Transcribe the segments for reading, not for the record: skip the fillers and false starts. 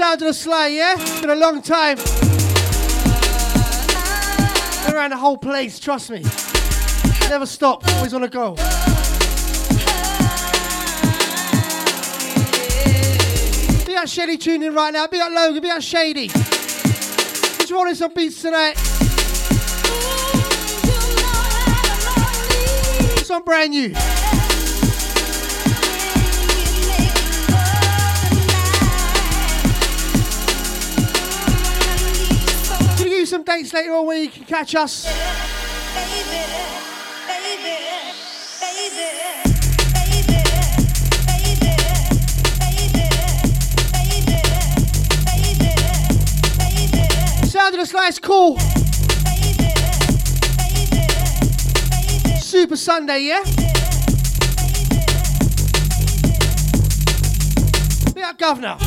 Sound of the Sly, yeah? Been a long time. Been around the whole place, trust me. Never stop, always on the go. Be out Shady tuning in right now, be out Logan, be out Shady. Just rolling some beats tonight. Some brand new. Gonna give you some dates later on where you can catch us. Sound of the Slice, cool. Super Sunday, yeah? Be out Governor.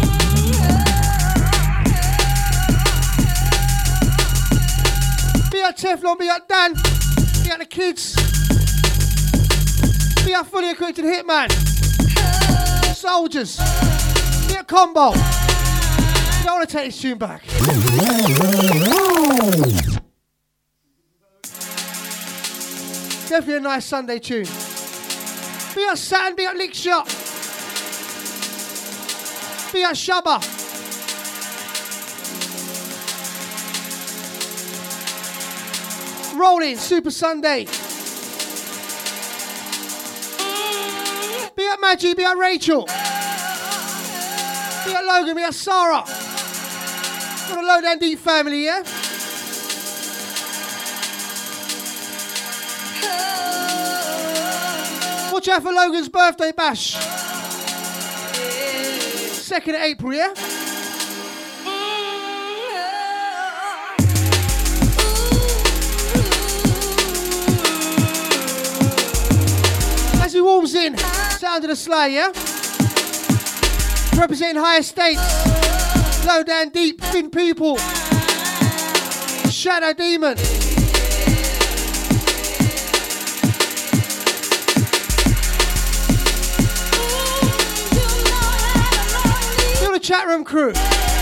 Be out Teflon, be out Dan. Be out the kids. Be out Fully Equipped Hitman. Soldiers. Be out Combo. You don't want to take this tune back. Definitely a nice Sunday tune. Be out Saturn, be out Lick Shot. Be out Shabba. Rolling, Super Sunday. Be out Maggie, be out Rachel. Be out Logan, be out Sarah. For the Low Down Deep family, yeah? Watch out for Logan's birthday bash. 2nd of April, yeah? As he warms in, Sound of the Sly, yeah? Representing High Estates, Low Down Deep, Thin People, Shadow Demon. You're the chat room crew.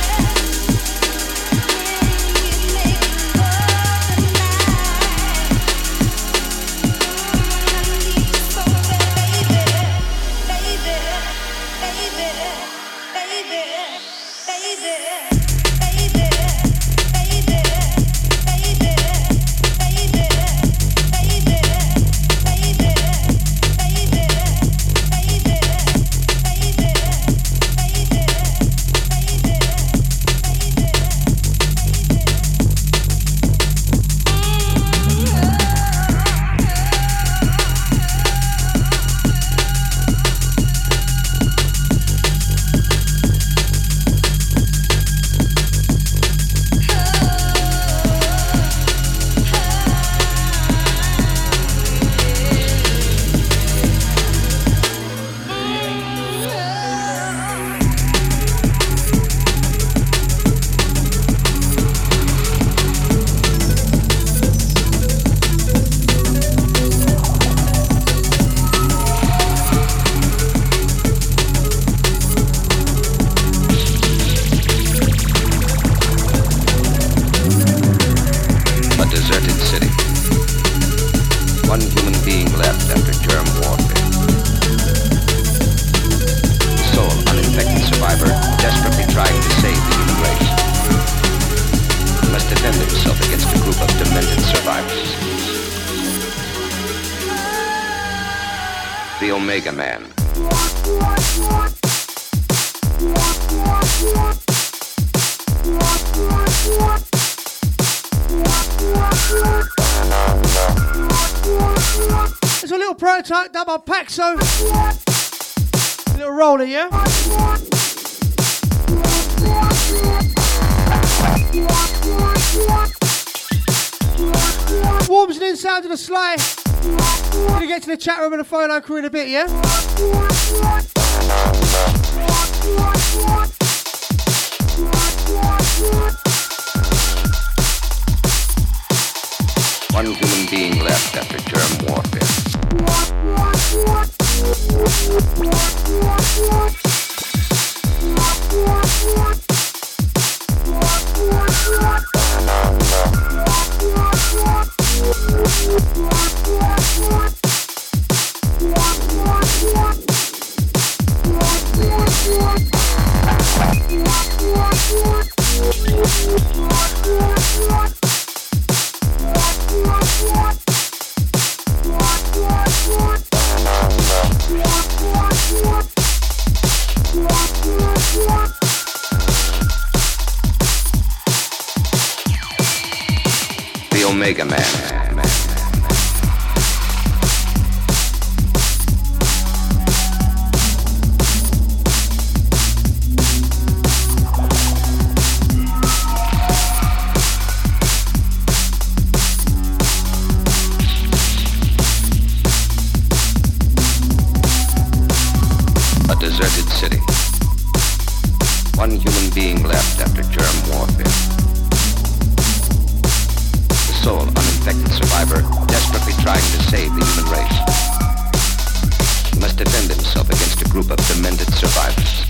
Omega Man. It's a little prototype done by Paxo. A little roller, yeah? Warms and in Sound of the Sly. Gonna get to the chat room and the phone line crew in a bit, yeah? One human being left after germ warfare. The Omega Man. A deserted city. One human being left after germ warfare. The sole uninfected survivor, desperately trying to save the human race. He must defend himself against a group of demented survivors.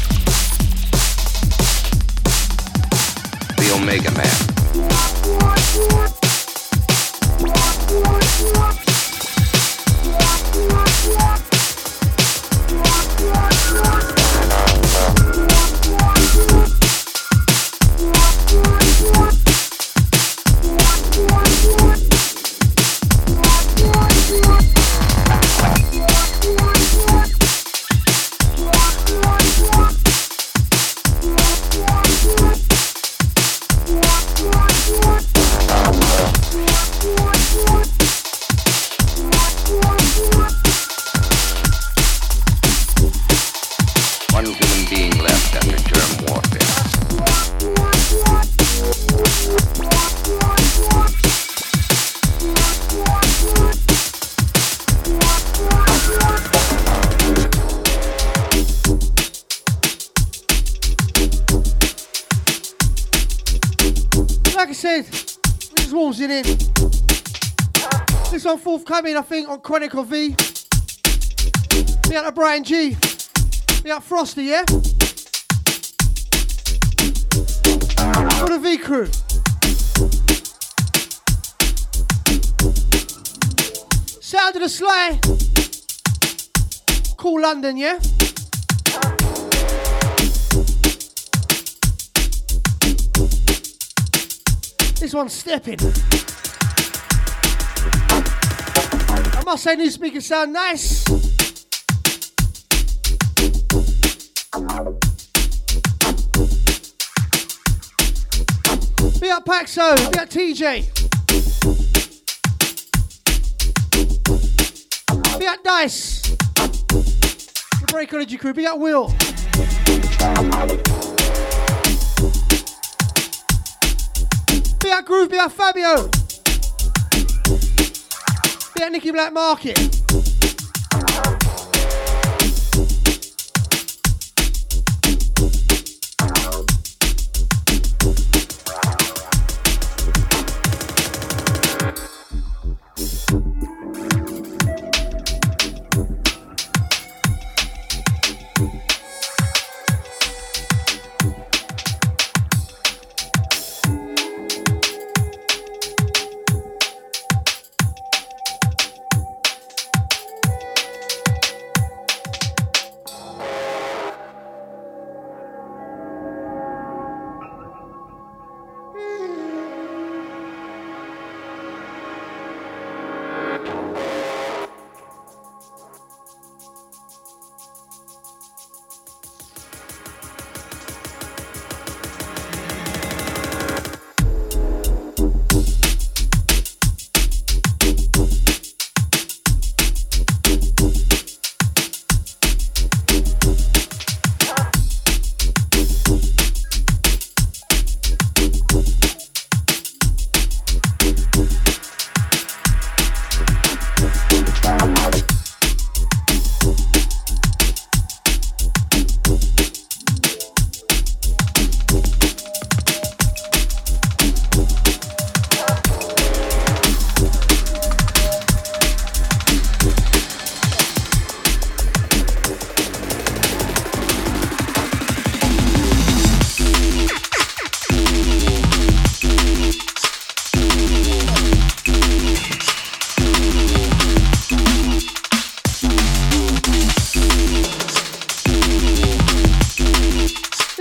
The Omega Man. One human being left after germ warfare. Like I said, this warms it in. This one forthcoming, I think, on Chronicle V. Be out to Brian G. Be out Frosty, yeah? For the V crew. Sound of the Sly. Cool London, yeah? This one's stepping. I must say, new speakers sound nice. Be up Paxo, be up TJ. Be up Dice. The Breakology crew, be up Will. Be up Groove, be up Fabio. Be up Nicky Black Market.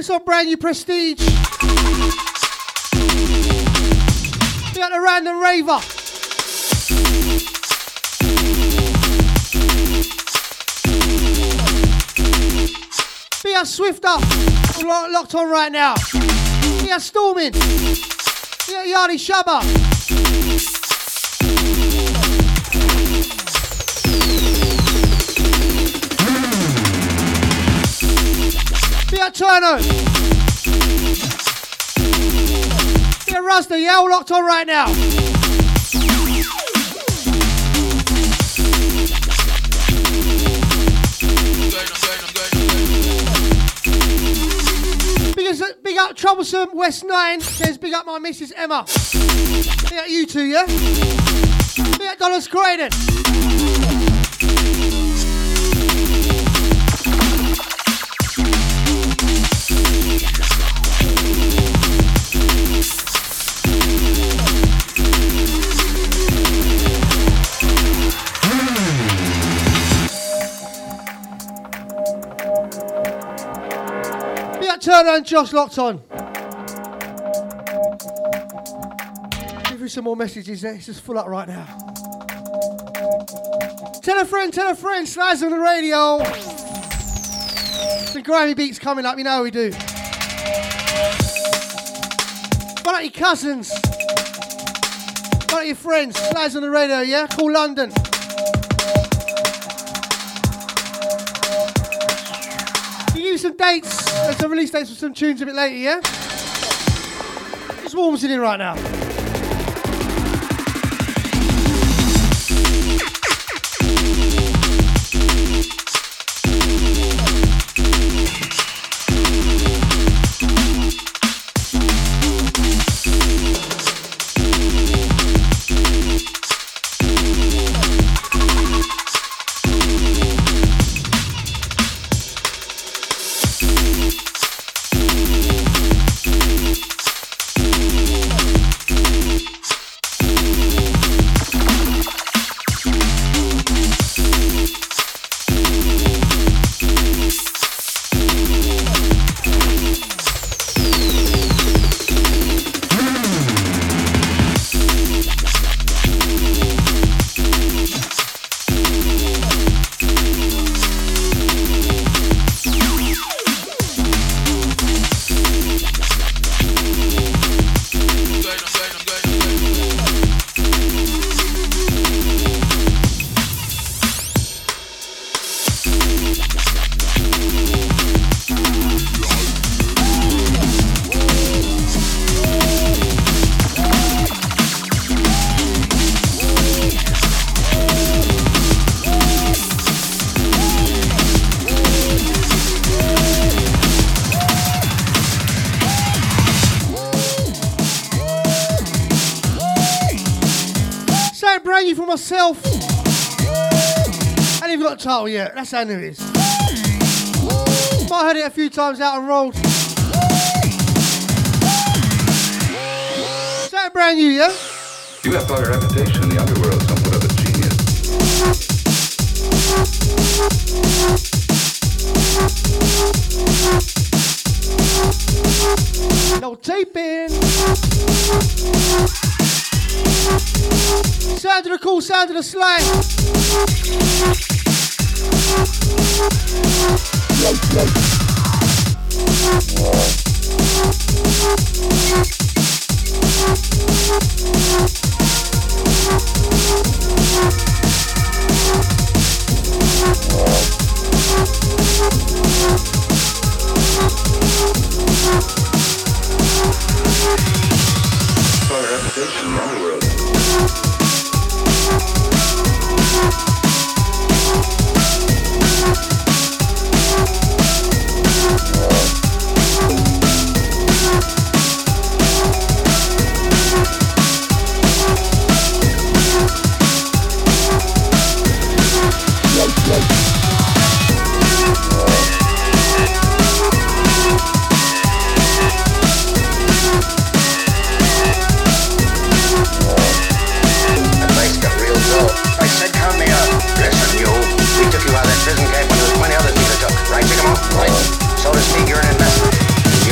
This one brand new Prestige. We got the Random Raver. Be a Swifter. Locked on right now. Be a Storming. Be a Yardy Shabba. Be a Turno. Be a Rasta. Yeah, all locked on right now. Big up Troublesome West 9 says big up my Mrs. Emma. Big up you two, yeah? Big up Dollars Croydon. Turner and Josh locked on. Give you some more messages there. It's just full up right now. Tell a friend, Slides on the radio. The grimy beats coming up, you know we do. What about your cousins? What about your friends? Slides on the radio, yeah? Call London. Some dates, there's some release dates for some tunes a bit later, yeah? Just warms it in right now. Myself. I ain't even got a title yet. That's how new it is. Might have heard it a few times out on road. Is that brand new, yeah? You have got a reputation in the underworld, somewhat of a genius. No taping. Sound of the cool, sound of the slang. For a reputation in the underworld. Prison came when there was 20 others we took. Right, pick 'em up? Right. So to speak, you're an investment.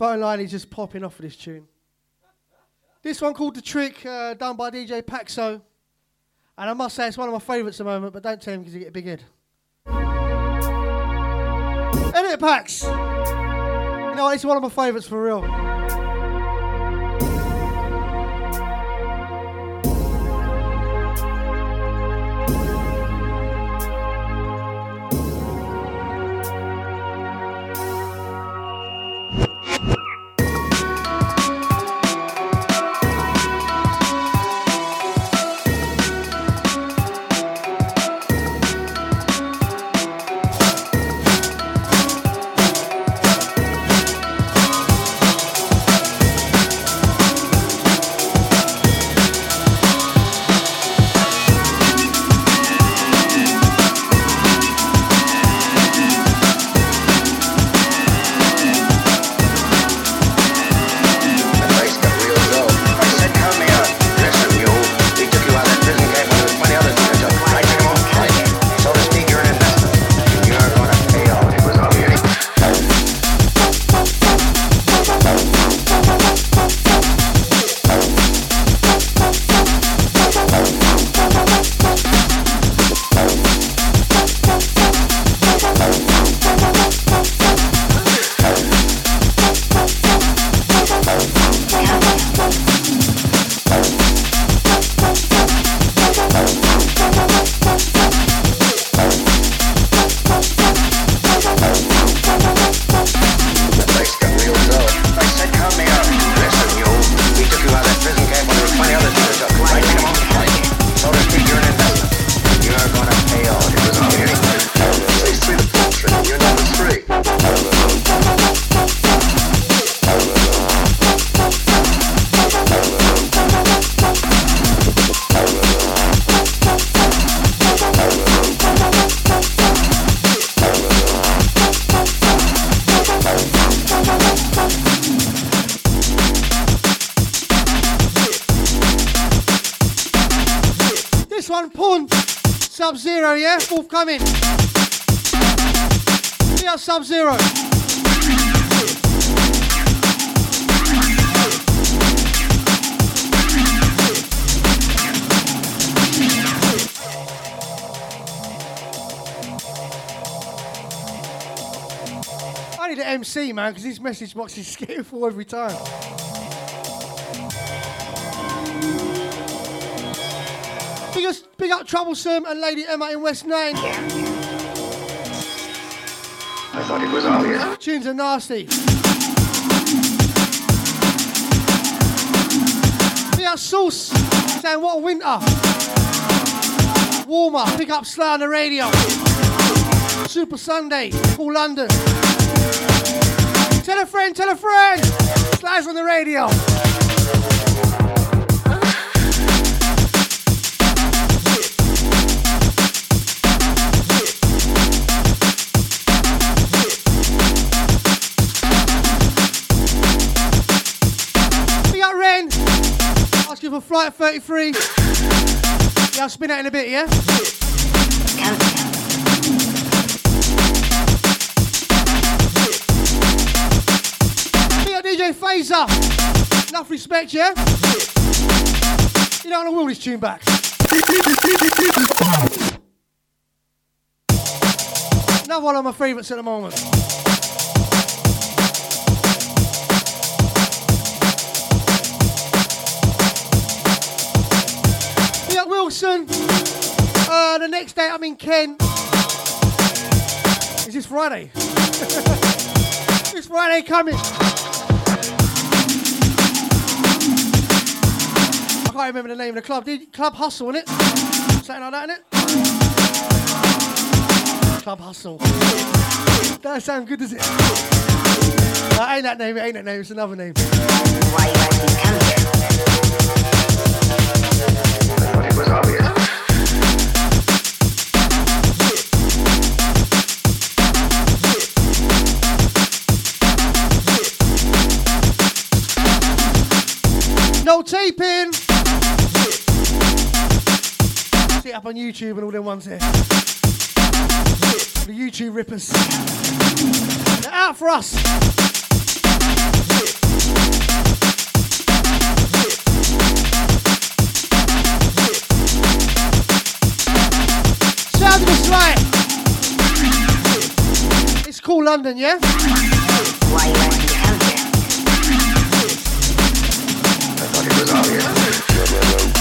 phone line is just popping off of this tune. This one called The Trick, done by DJ Paxo. And I must say it's one of my favourites at the moment, but don't tell him because you get a big head. Edit Pax! You know what, it's one of my favourites for real. Sub-Zero, yeah? Forthcoming. Yeah, Sub-Zero. I need an MC, man, because this message box is getting full every time. Big up Troublesome and Lady Emma in West 9. I thought it was obvious. Tunes are nasty. Big up Sauce saying what a winter. Warmer, pick up Sly on the radio. Super Sunday, Paul London. Tell a friend, Sly's on the radio. Ask you for Flight 33. Yeah, I'll spin that in a bit, yeah? Big up DJ Phaser. Enough respect, yeah? You don't want to will this tune back. Another one of my favourites at the moment. Wilson. The next day I'm in Kent. Is this Friday? This Friday coming. I can't remember the name of the club. Club Hustle, innit? Something like that, innit? Club Hustle. That sound good, does it? Ain't that name, it's another name. Why you actually come here? It was obvious. No taping. See it up on YouTube and all them ones here. The YouTube rippers. They're out for us. London, yeah? Why you want to come here? I thought it was obvious.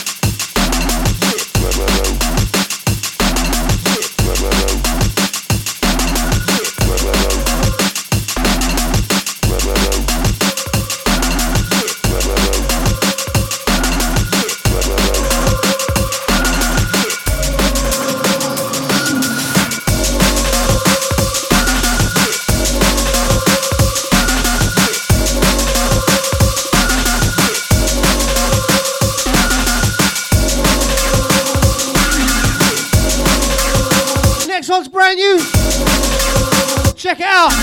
Next one's brand new. Check it out.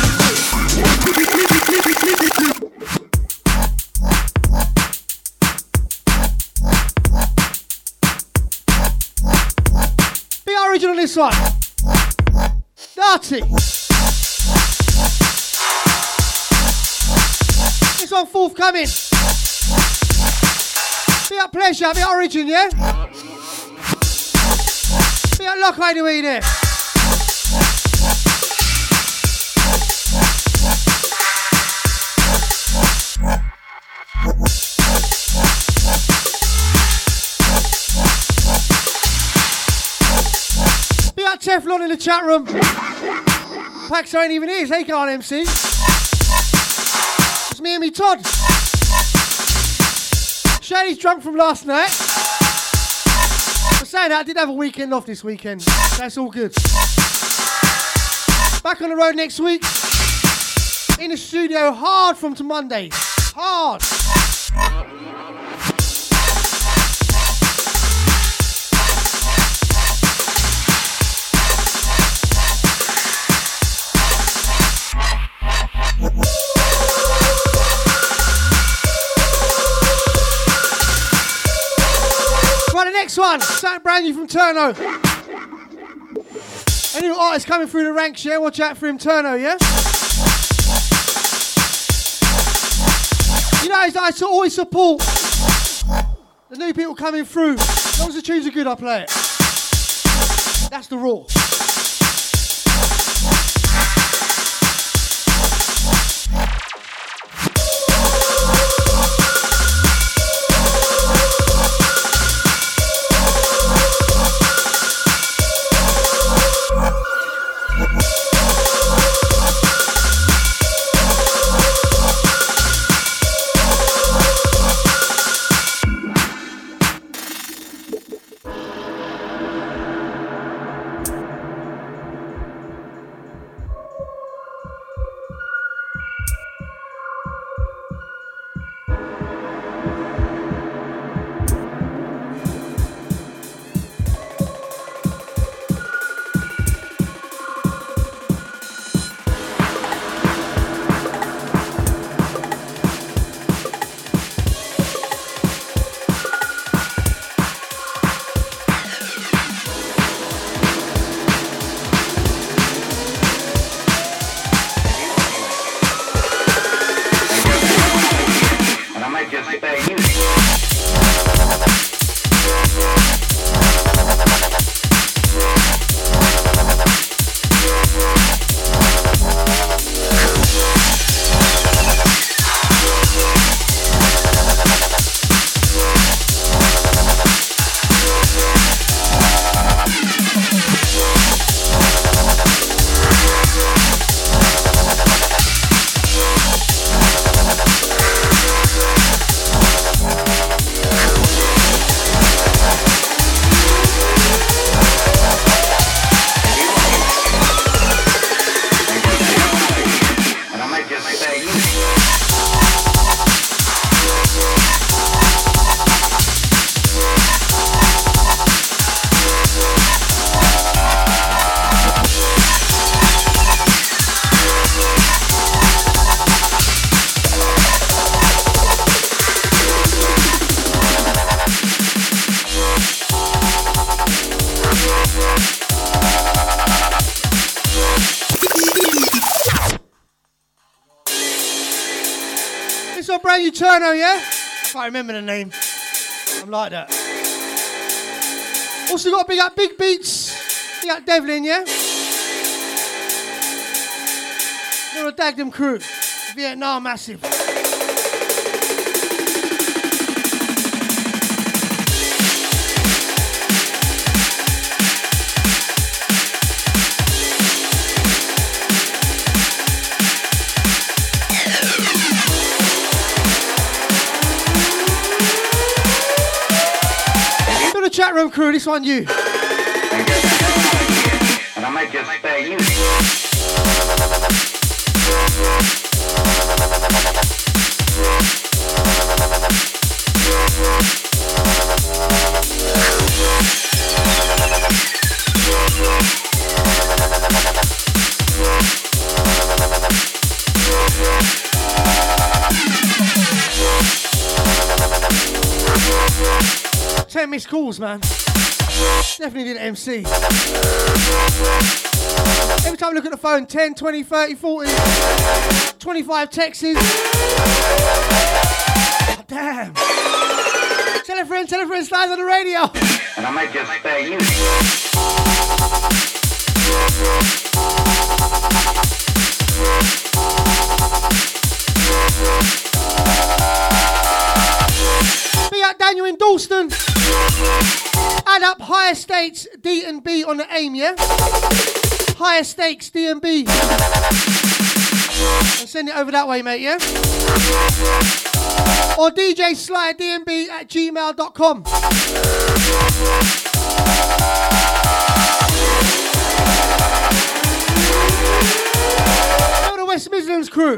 Be original this one. Dirty. This one forthcoming. Be a pleasure, be origin, yeah? Be a lock anyway there. Be out Teflon in the chat room. Pax ain't even here, they can't MC. It's me and me Todd. Shady's drunk from last night. But saying that, I did have a weekend off this weekend. That's all good. Back on the road next week. In the studio hard from to Monday. Hard. Right, the next one, something brand new from Turno. A new artist coming through the ranks, yeah? Watch out for him, Turno, yeah? You know, I always support the new people coming through. As long as the tunes are good, I play it. That's the rule. Brand new Turno, yeah? I can't remember the name. I'm like that. Also got to big up Big Beats. Big up Devlin, yeah? You're a Dagenham crew. Vietnam massive. To the chat room crew, this one you. And I might just spare you. Ten missed calls, man. Definitely did MC. Every time I look at the phone, 10, 20, 30, 40, 25 texts. Oh, damn. Tell a friend, slides on the radio. And I might just spare you. Big up Daniel in Dalston. Add up higher stakes D&B on the aim, yeah? Higher stakes D&B. And send it over that way, mate, yeah? Or DJ Sly DNB at gmail.com. Go to West Midlands crew.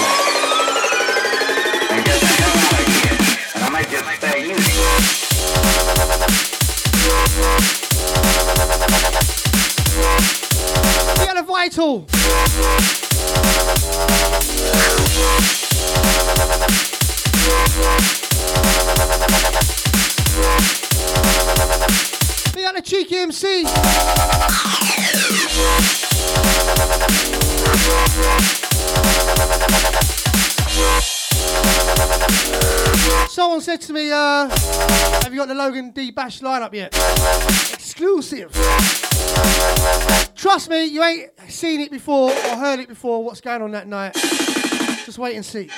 And I might just spare you. We got a Vital. We got a Cheeky MC. Someone said to me, have you got the Logan D Bash lineup yet? Exclusive. Trust me, you ain't seen it before or heard it before, what's going on that night. Just wait and see.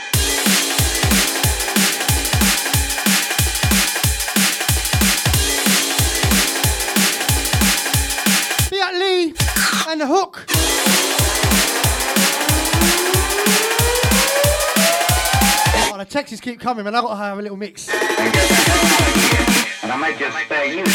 Be at Lee and the Hook. Oh, the texts keep coming, man. I've got to have a little mix. And I might just spare you.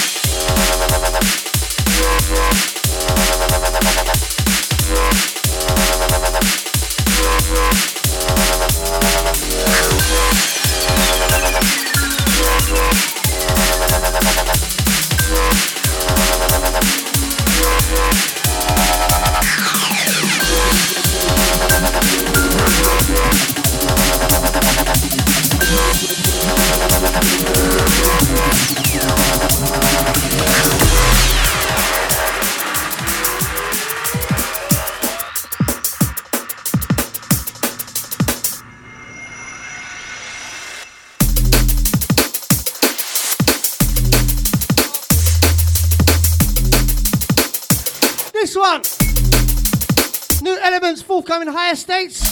This one, New Elements, forthcoming Higher States.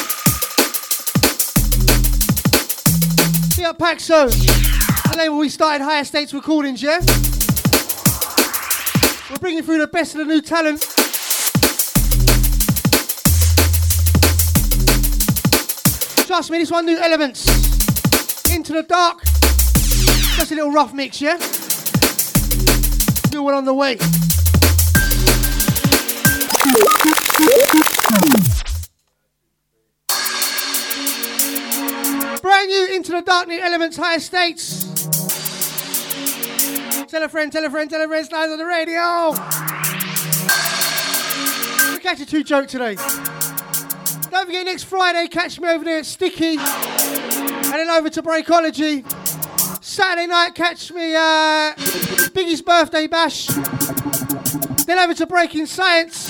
Be up Paxo, the label we started Higher States Recordings, yeah? We're bringing through the best of the new talent. Trust me, this one, New Elements. Into the Dark. Just a little rough mix, yeah? New one on the way. Brand new Into the Dark, New Elements, Higher States. Tell a friend, slides on the radio. We'll catch a 2 joke today. Don't forget next Friday, catch me over there at Sticky. And then over to Breakology. Saturday night, catch me Biggie's birthday bash. Then over to Breaking Science.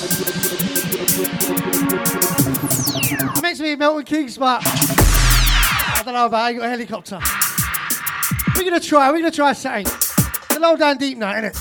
I'm meant to be Milton Keynes, but I don't know about it. I got a helicopter. We're gonna try something. It's a low down deep night, innit?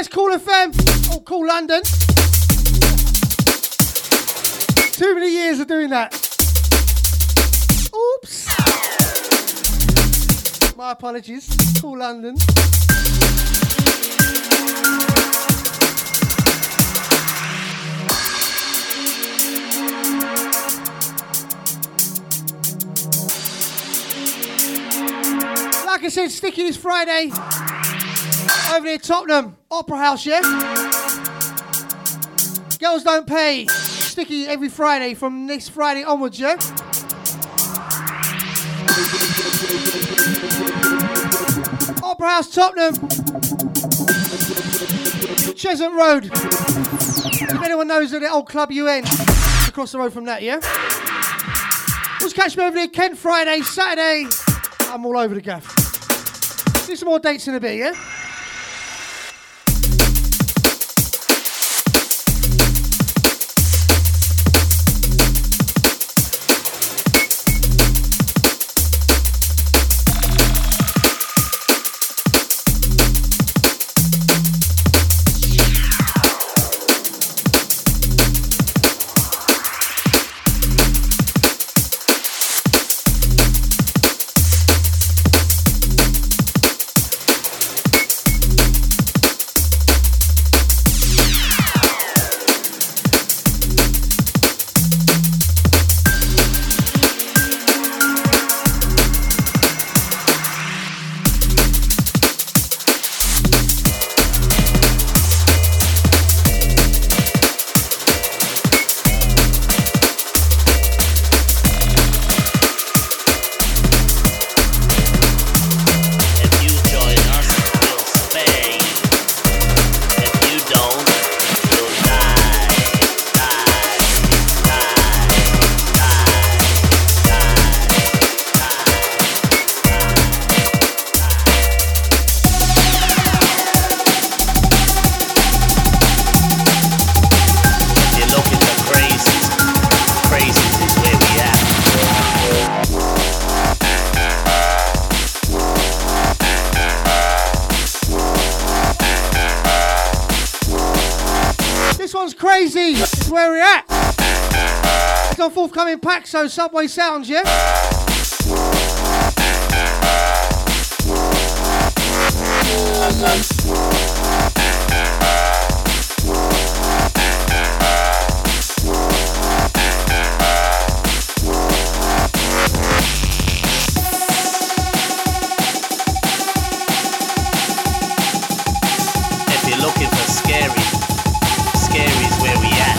Nice, Cool FM. Oh, Cool London. Too many years of doing that. Oops. My apologies. Cool London. Like I said, Sticky this Friday. Over near Tottenham. Opera House, yeah? Girls Don't Pay. Sticky every Friday from next Friday onwards, yeah? Opera House, Tottenham. Cheshunt Road. If anyone knows of the old Club UN, across the road from that, yeah? Just catch me over there, Kent Friday, Saturday. I'm all over the gaff. See some more dates in a bit, yeah? Crazy, this is where we're at. It's on forthcoming pack, so Subway Sounds, yeah? If you're looking for scary, scary's where we at.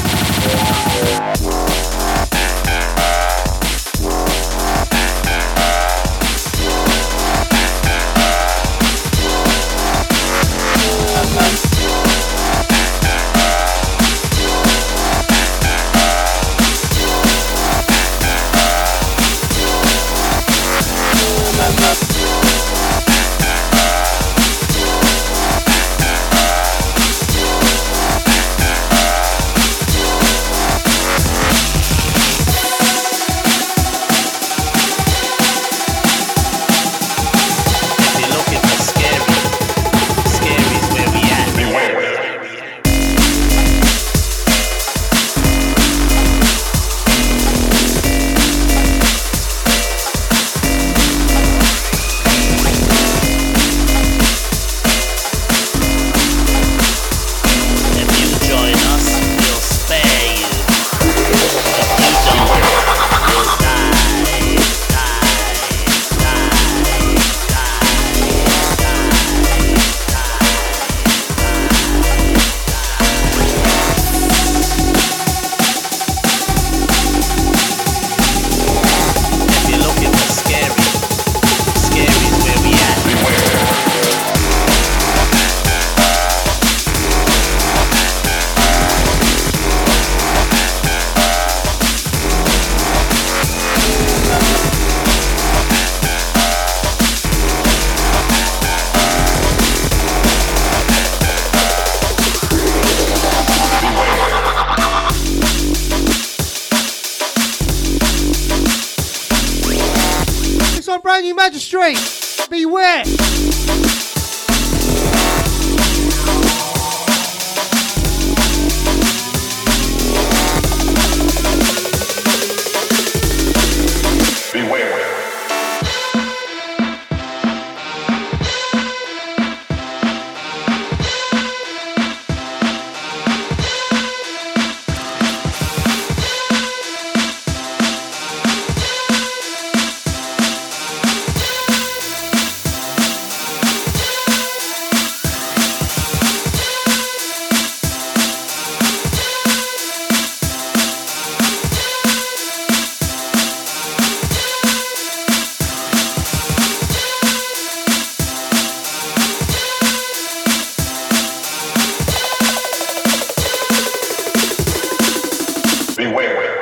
Brand new Magistrate, beware. Beware.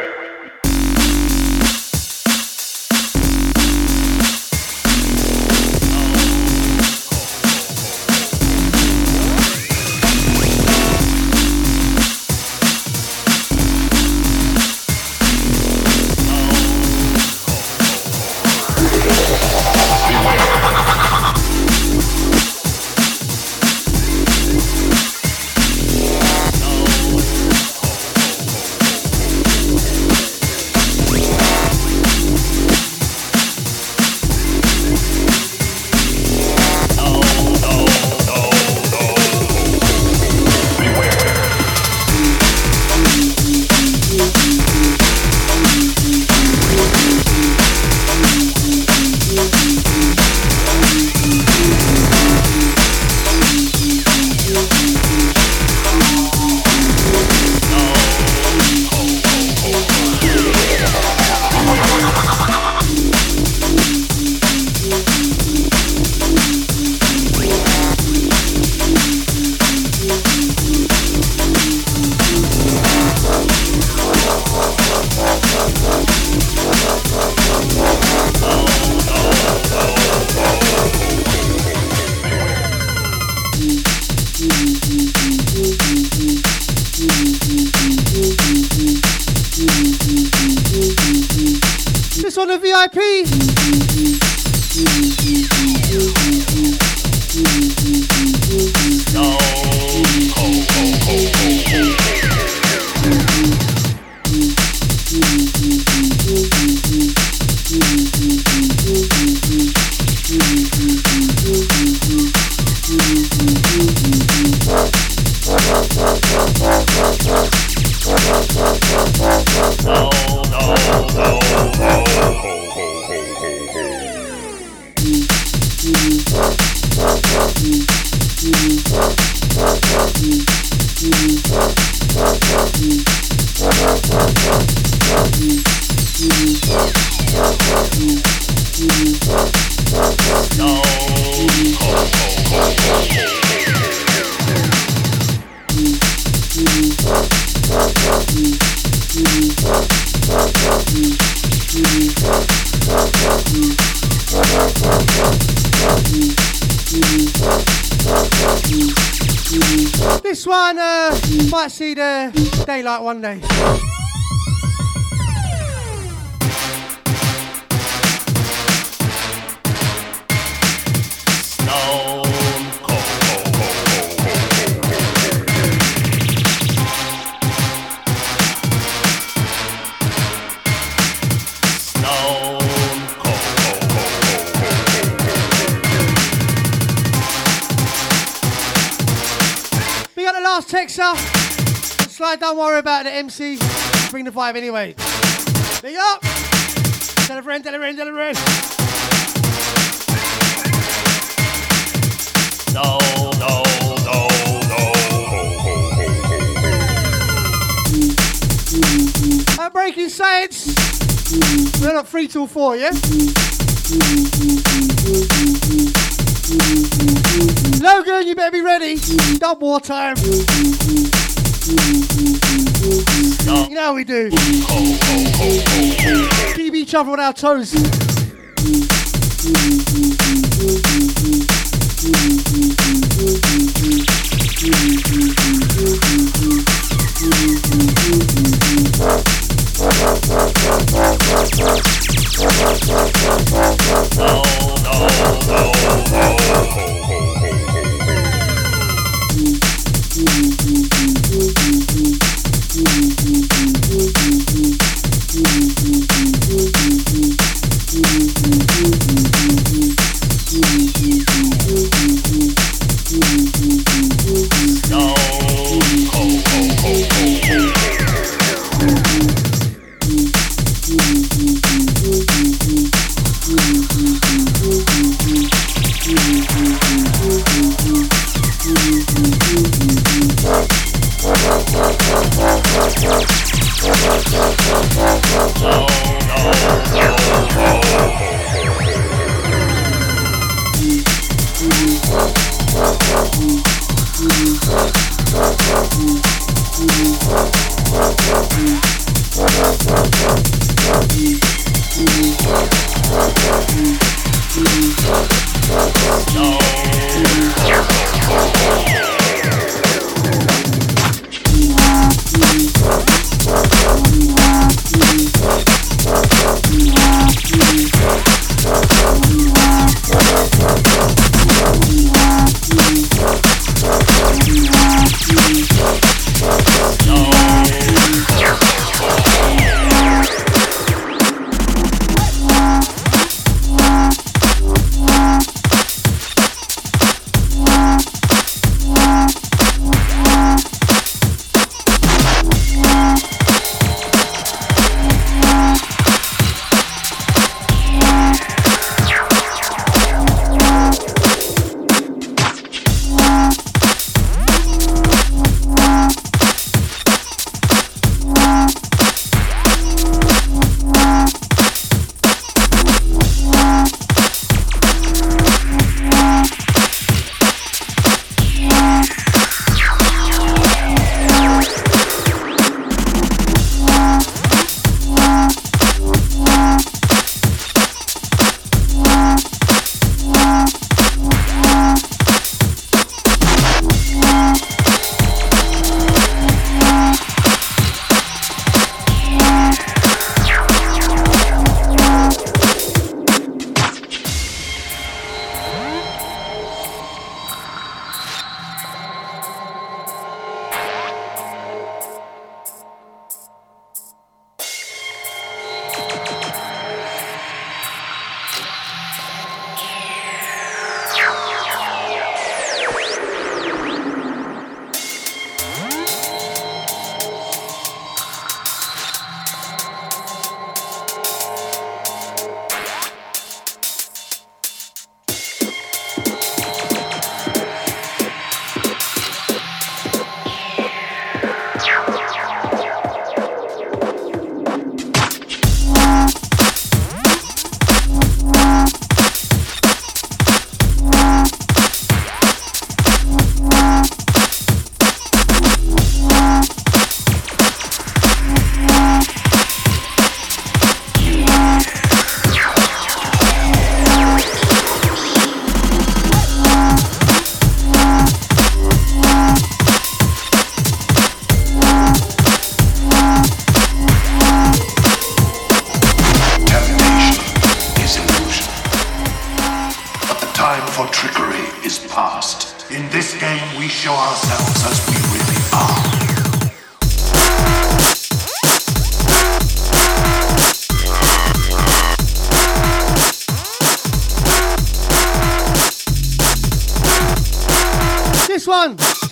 This one, the VIP. This one might see the daylight one day. Texter, slide, don't worry about the MC, bring the vibe anyway. Big up! Tell a friend. No. I'm breaking science. We're not 3 till 4, yeah? Logan, you better be ready. Double war time. No. You know how we do. Keep each other on our toes.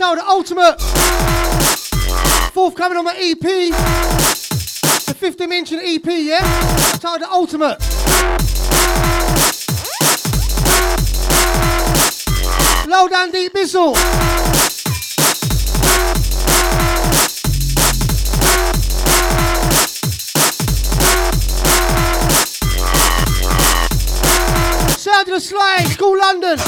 entitled Ultimate. Forthcoming on my EP. The Fifth Dimension EP, yeah? Entitled Ultimate. Low down deep bizzle. Sound to the slide, School London.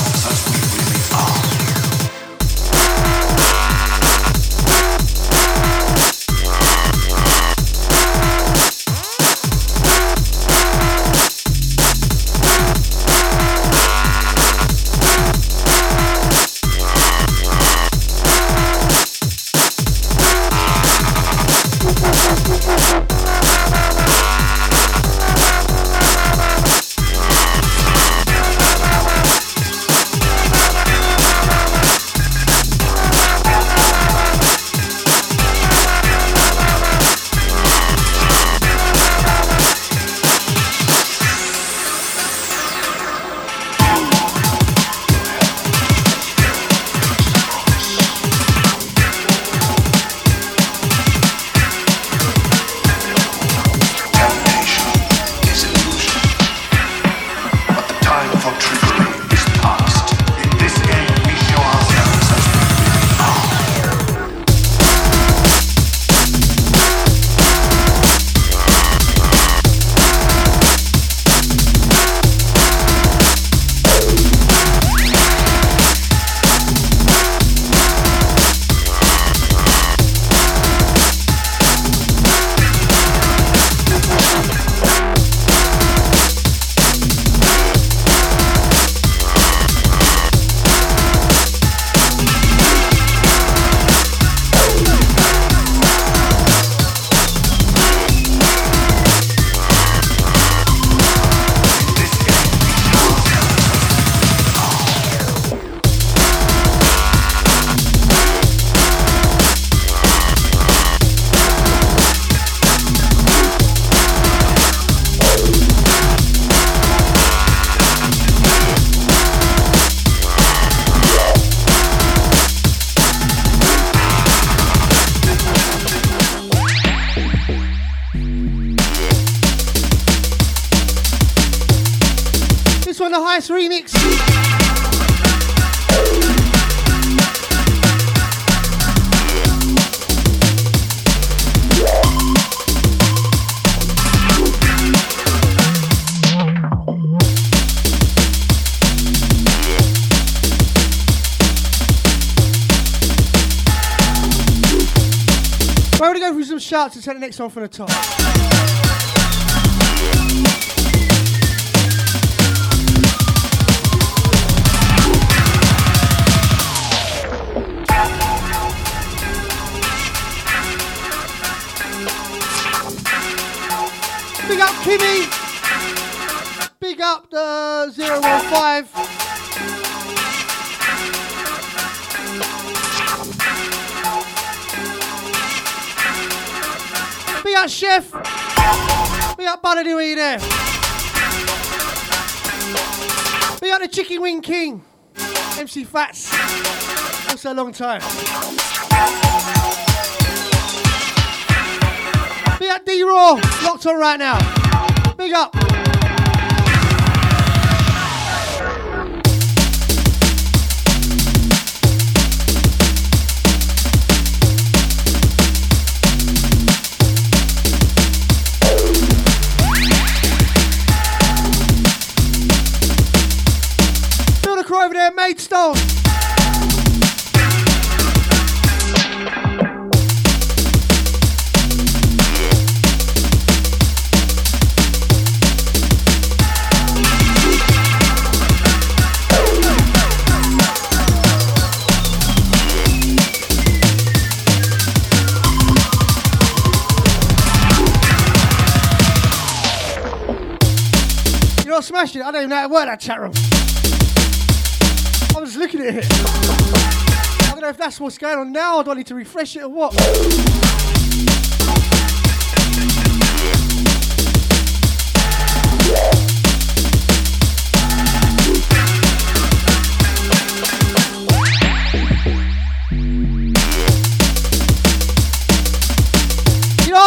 Remix. We're going to go through some shouts and take the next one from the top. Big up Kimmy. Big up the 015. Big up Chef. Big up Bunnedy, where you there? Big up the Chicken Wing King. MC Fats. Also a long time. Big up D-Raw, locked on right now. Big up. Feel the crew over there, Maidstone. Smashed it. I don't even know how to work that chat room. I was looking at it. I don't know if that's what's going on now or do I need to refresh it or what?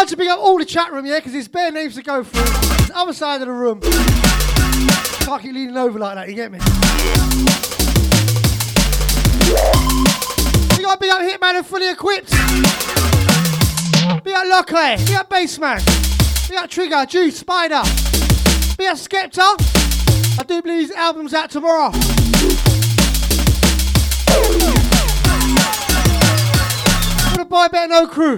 hard to bring up all the chat room, yeah, because there's bare names to go through. It's the other side of the room. Can't keep leaning over like that, you get me? We got to be up Hitman and fully equipped. Be up Lockley, be up Bassman, be up Trigger, Juice, Spider, be up Skepta. I do believe his album's out tomorrow. For the Boy Better Know crew.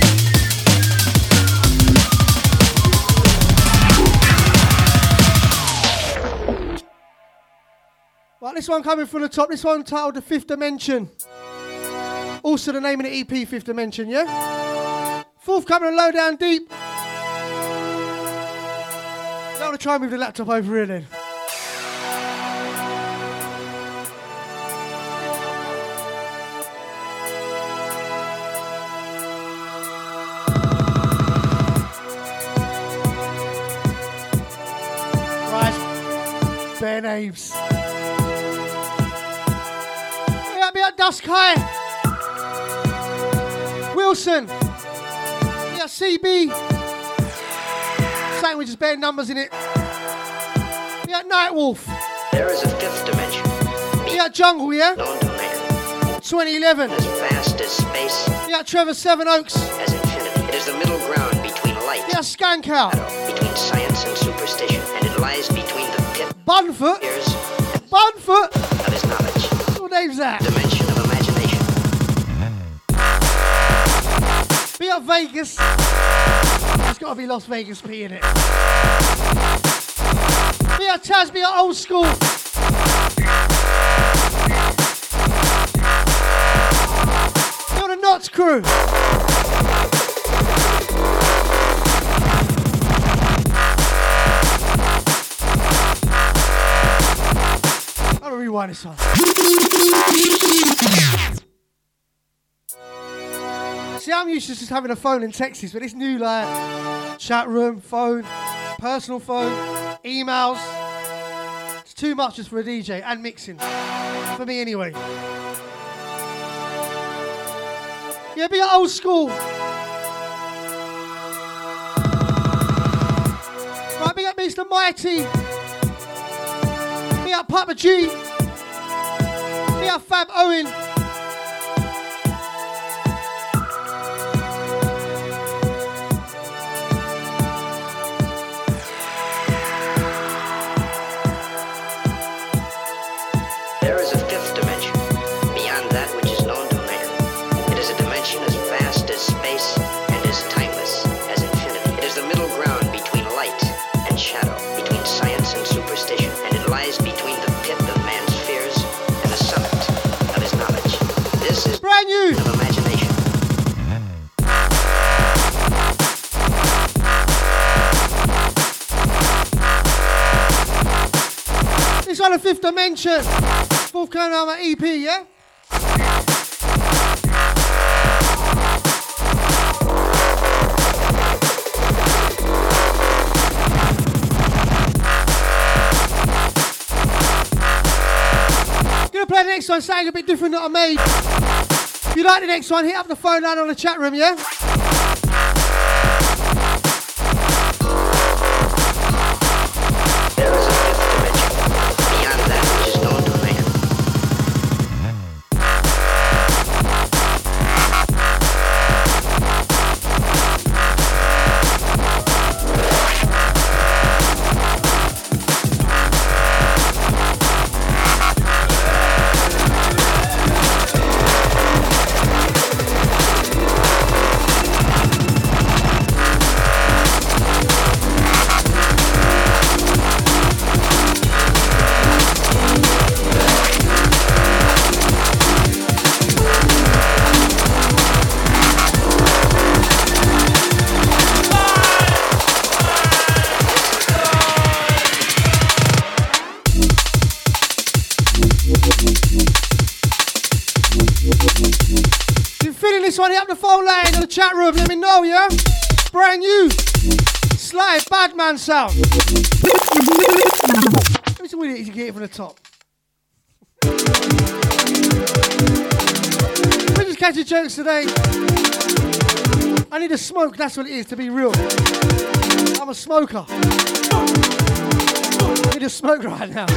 Right, this one coming from the top. This one titled The Fifth Dimension. Also the name of the EP, Fifth Dimension, yeah? Fourth coming on Low Down Deep. I'm going to try and move the laptop over here then. Right, bare names. Be at Dusk High. Wilson. Be at CB. Something with just bare numbers in it. Be at Nightwolf. There is a fifth dimension. Be at Jungle, yeah? Known to man. 2011. As vast as space. Be at Trevor Seven Oaks. As infinity. It is the middle ground between light. Be at Skank Out. Between science and superstition. And it lies between the pit. Bunfoot. Bunfoot. Of his knowledge. What name's that? Dimension of imagination. Be at Vegas. It's got to be Las Vegas P in it. Be at Taz, be at Old School. Be on the Knots crew. I'm gonna rewind this one. See, I'm used to just having a phone and texts, but this new like chat room, phone, personal phone, emails. It's too much just for a DJ and mixing. For me anyway. Yeah, be Old School. Right, big up Mr. Mighty. Be up Papa G. Be up Fab Owen. There is a fifth dimension, beyond that which is known to man. It is a dimension as vast as space and as timeless as infinity. It is the middle ground between light and shadow, between science and superstition, and it lies between the pit of man's fears and the summit of his knowledge. This is brand new of imagination. It's on the Fifth Dimension. Fourth coming out of my EP, yeah? Gonna play the next one, something a bit different that I made. If you like the next one, hit up the phone line on the chat room, yeah? There is a fifth dimension, beyond that which is known to man. This one, hit up the phone line in the chat room, let me know, yeah? Brand new. Sly Badman sound. Let me see what it is you get it from the top. We just catching jokes today. I need a smoke, that's what it is, to be real. I'm a smoker. I need a smoke right now.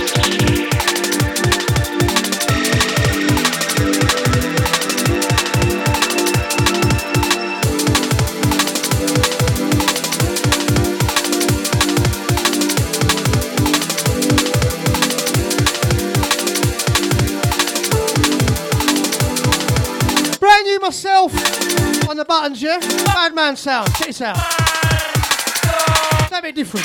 Brand new myself on the buttons, yeah? Bad man sound, check this out. It's a bit different.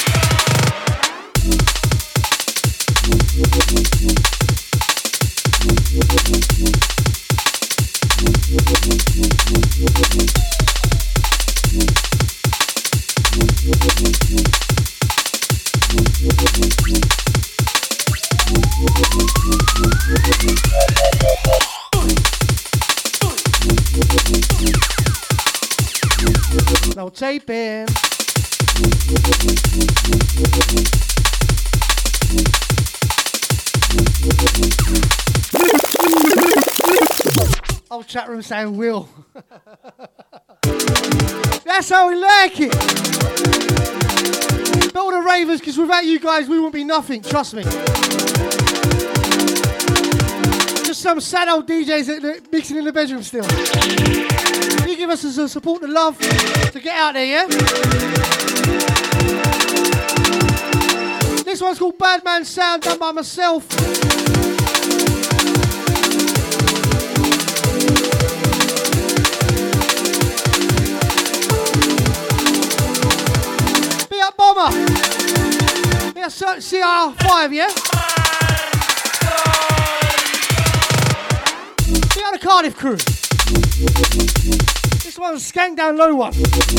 No taping. Old chat room saying Will. That's how we like it. But all the ravers, because without you guys we wouldn't be nothing, trust me. Just some sad old DJs that mixing in the bedroom still. You give us the support and love to get out there, yeah? This one's called Bad Man Sound, done by myself. Be up Bomber. Be up CR5, yeah? Be up the Cardiff crew. This one's a Skank Down Low one.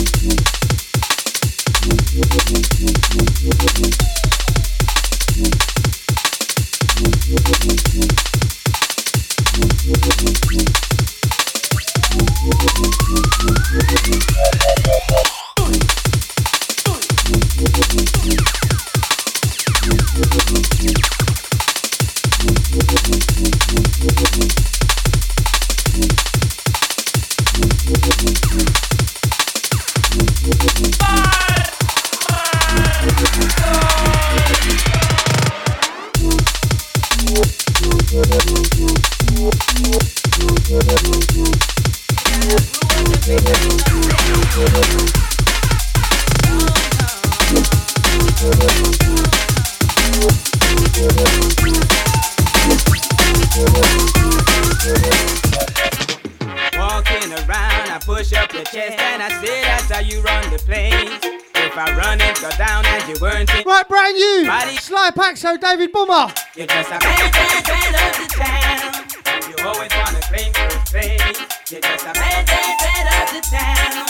Walking around, I push up your chest and I say that's how you run the place. If I run it, go down and you weren't in. Right, brand new. Sly Paxo, David Bummer. You're just a man of the town. You always wanna claim first place. You're just a man of the town.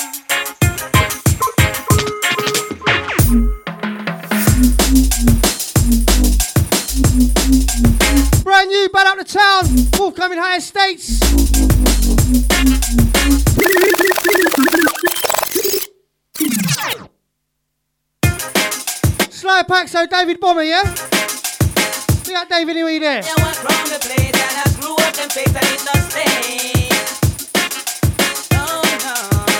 Brand new, bad up the town. Forthcoming High Estates. Sly Paxo, David Bomber, yeah? See that David, who are you there? I went from the place and I screw up them face and it's not stay. Oh no.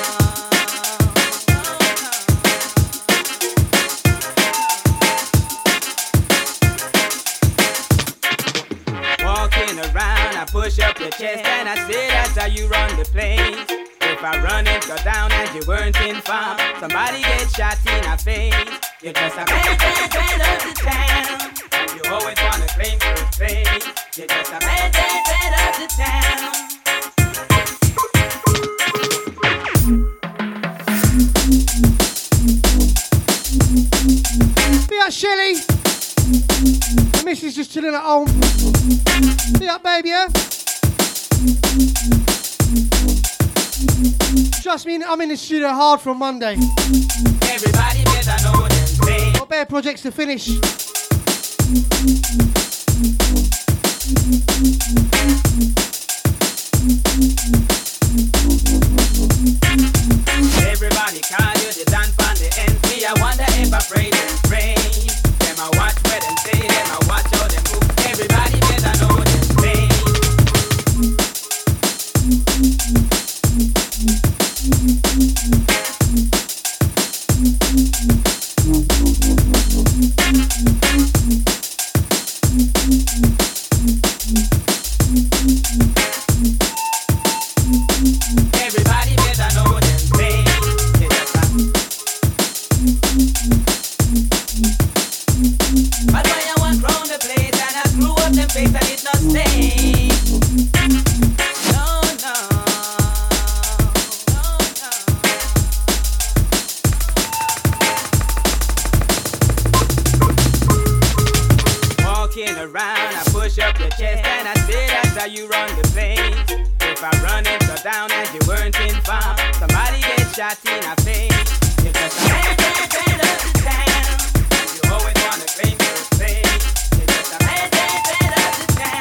Walking around, I push up your chest and I say that's how you run the place. If I run it, go down and you weren't informed. Somebody gets shot in the face. You're just a man of the town. You always wanna claim first place. You're just a man of the town. Be up, Shelly. The missus just chilling at home. Be up, baby, yeah? Trust me, I'm in the studio hard from Monday. Everybody better know them things. Got bare projects to finish. Everybody call you the dance on the NC. I wonder if I pray them pray. Them I watch where them say, them I watch how them move. Everybody better know them things. push up your chest and I say that's how you run the place. If I run it, go down and you weren't informed, somebody gets shot in the face. You're just a man of the town. You always wanna claim your place. You're just a man of the town.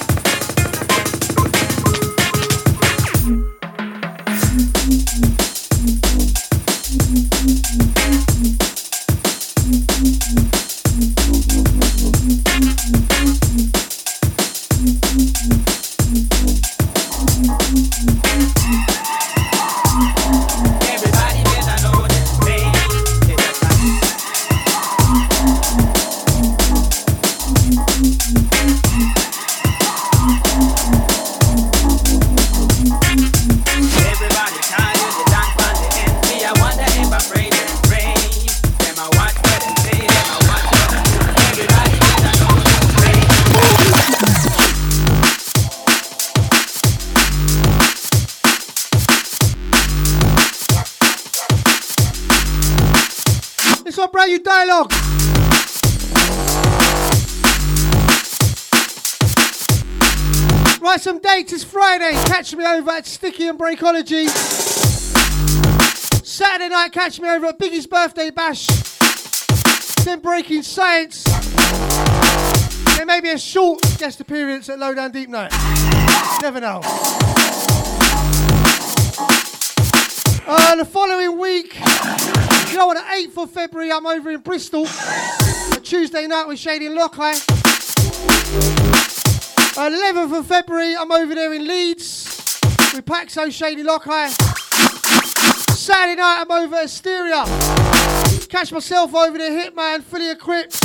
Brand new dialogue. Right, some dates. It's Friday. Catch me over at Sticky and Breakology. Saturday night, catch me over at Biggie's birthday bash. Then Breaking Science. There may be a short guest appearance at Low Down Deep Night. Never know. The following week, you know what, the 8th of February, I'm over in Bristol. A Tuesday night with Shady and Lockeye. 11th of February, I'm over there in Leeds with Paxo, Shady, Lockeye. Saturday night, I'm over at Asteria. Catch myself over there, Hitman, fully equipped.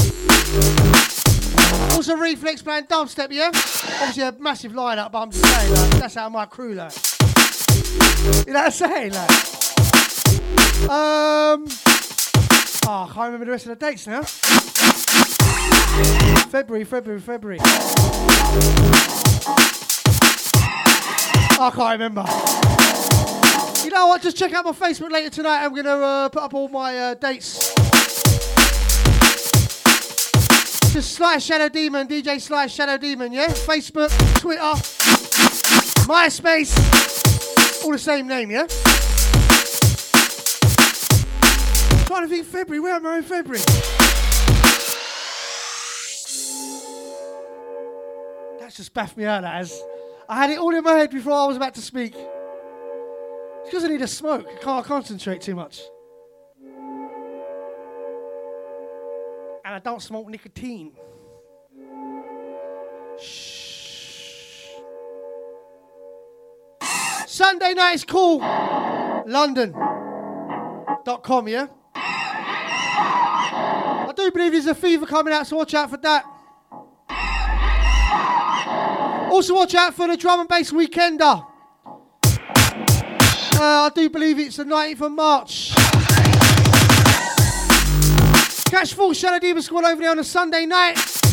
Also Reflex playing dubstep, yeah? Obviously a massive lineup, but I'm just saying, like, that's how my crew, like. You know what I'm saying, like? I can't remember the rest of the dates now. February. I can't remember. You know what? Just check out my Facebook later tonight. I'm going to put up all my dates. Just Sly Shadow Demon, DJ Sly Shadow Demon, yeah? Facebook, Twitter, MySpace, all the same name, yeah? I'm trying to think February, where am I in February? That's just baffed me out, that has. I had it all in my head before I was about to speak. It's because I need a smoke. I can't concentrate too much. And I don't smoke nicotine. Shh. Sunday night is cool. London.com, yeah? I do believe there's a fever coming out, so watch out for that. Also watch out for the Drum and Bass Weekender. I do believe it's the 19th of March. Catch full Shadow Demon Squad over there on a Sunday night.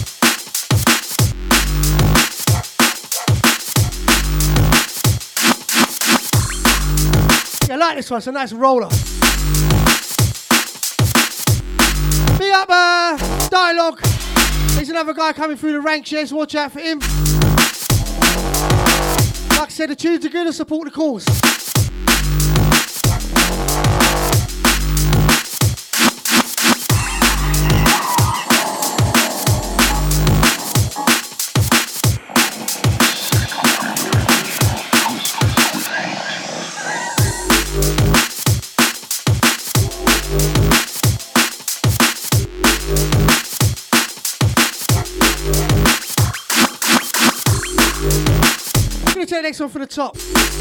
Yeah, I like this one, it's a nice roller. Be up, Dialogue. There's another guy coming through the ranks here, so watch out for him. Like I said, the tunes are good to support the cause. Take the next one from the top. I'm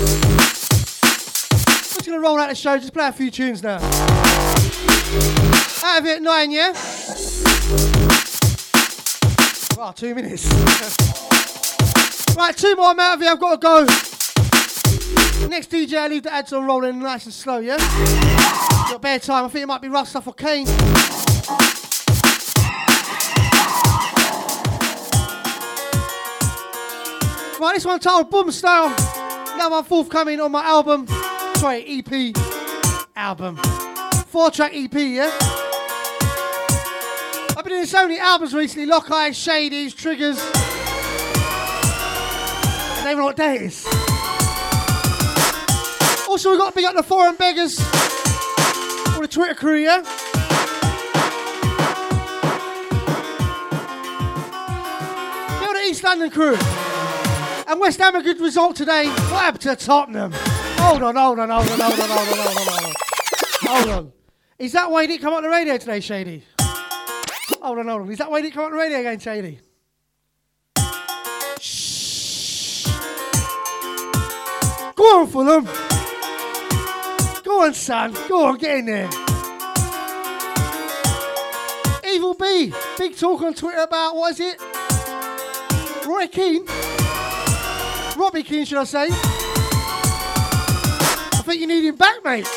just going to roll out the show, just play a few tunes now. Out of it, 9, yeah? Wow, 2 minutes. Right, 2 more, I'm out of here, I've got to go. Next DJ, I leave the ads on rolling nice and slow, yeah? Got bare time, I think it might be Rough Stuff or Kane. Right, this one titled Boom Style. Another one forthcoming on my album. Sorry, EP. Album. 4-track EP, yeah? I've been doing so many albums recently. Lockeye, Shadies, Triggers. Don't even know what day it is. Also, we've got to big up the foreign beggars. All the Twitter crew, yeah? Big up the East London crew. And West Ham a good result today. What happened to Tottenham? Hold on. Hold on. Is that why he didn't come on the radio today, Shady? Hold on. Is that why he didn't come on the radio again, Shady? Shh. Go on, Fulham. Go on, son. Go on, get in there. Evil B. Big talk on Twitter about, what is it? Roy Keane. Robbie Keane, should I say? I think you need him back, mate.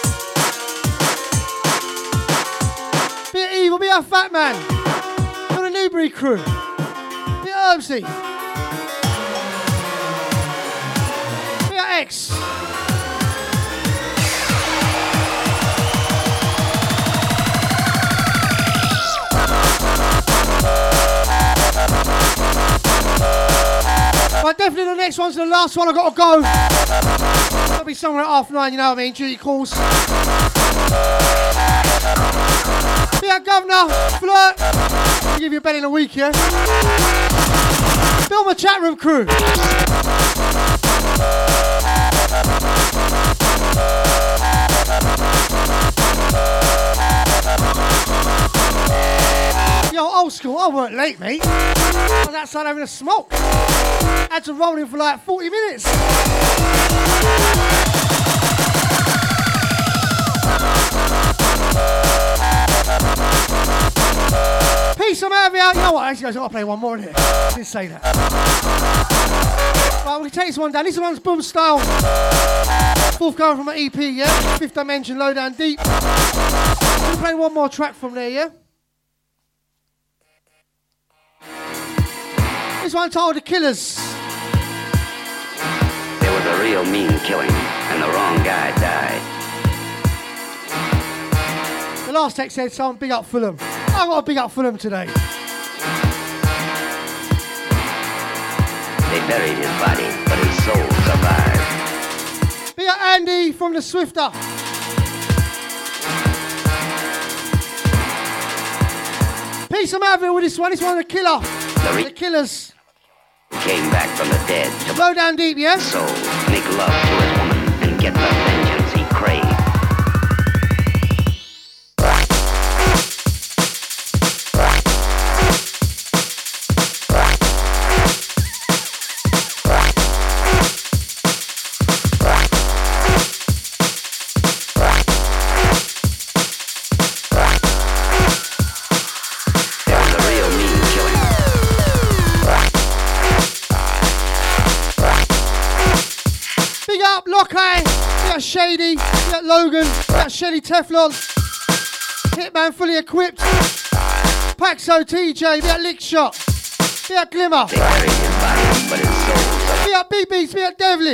Be it Evil, be a Fat Man. For the Newbury crew. Be it Herbsy. Be it X. Right, definitely the next one's the last one. I've got to go. I'll be somewhere at 9:30, you know what I mean? Duty calls. Be our governor, Flirt. I'll give you a bed in a week, yeah? Build my chat room crew. Yo, old school, I weren't late, mate. I was outside having a smoke. Had to roll in for like 40 minutes. Peace, I'm out of here. You know what? Actually, I've got to play one more in here. I didn't say that. Right, we can take this one down. This one's Boom Style. Fourth going from an EP, yeah? Fifth Dimension, Low Down Deep. We'll play one more track from there, yeah? This one titled The Killers. There was a real mean killing, and the wrong guy died. The last text said, "Someone big up Fulham." I got to big up Fulham today. They buried his body, but his soul survived. Big up Andy from the Swifter. Peace, I'm out of here with this one. This one, The Killer. The Killers. Came back from the dead to Low Down Deep, yeah? soul, make love to his woman, and get the vengeance he craved. Shady, we got Logan, we got Shelly Teflon, Hitman fully equipped, Paxo TJ, we got Lickshot, we got Glimmer, we got BBs, we got Devlin,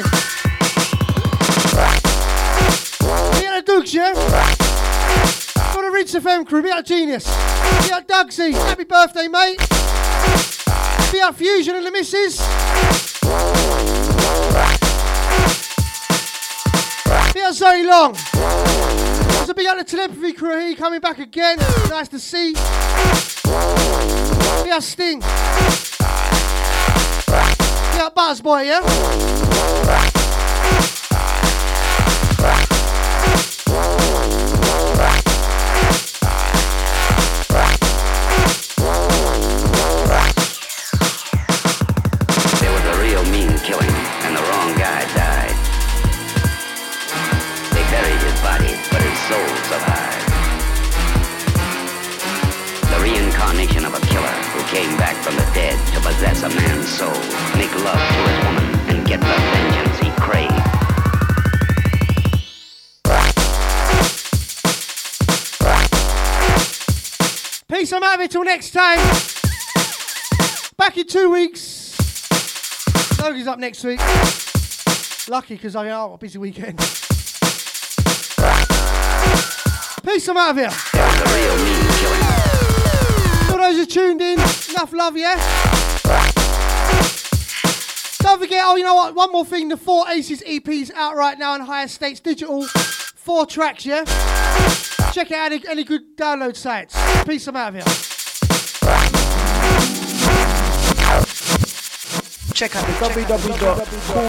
we got the Dukes, yeah? We got the Rinse FM crew, we got Genius, we got Dugsy, happy birthday mate, we got Fusion and the Missus. Big up Zoe Long. So big up the Telepathy crew here, coming back again. Nice to see. Big up Sting. Big up Buzzboy, yeah? There was a real mean killing, and the wrong guy died. Buried his body, but his soul survived. The reincarnation of a killer who came back from the dead to possess a man's soul, make love to his woman, and get the vengeance he craved. Peace, I'm out of it till next time. Back in 2 weeks. Logan's up next week. Lucky, because I got a busy weekend. Peace, I'm out of here. For those who tuned in, enough love, yeah? Don't forget, oh, you know what? One more thing. The 4 Aces EP's out right now on Higher States Digital. 4 tracks, yeah? Check it out any good download sites. Peace, I'm out of here. Check out the www.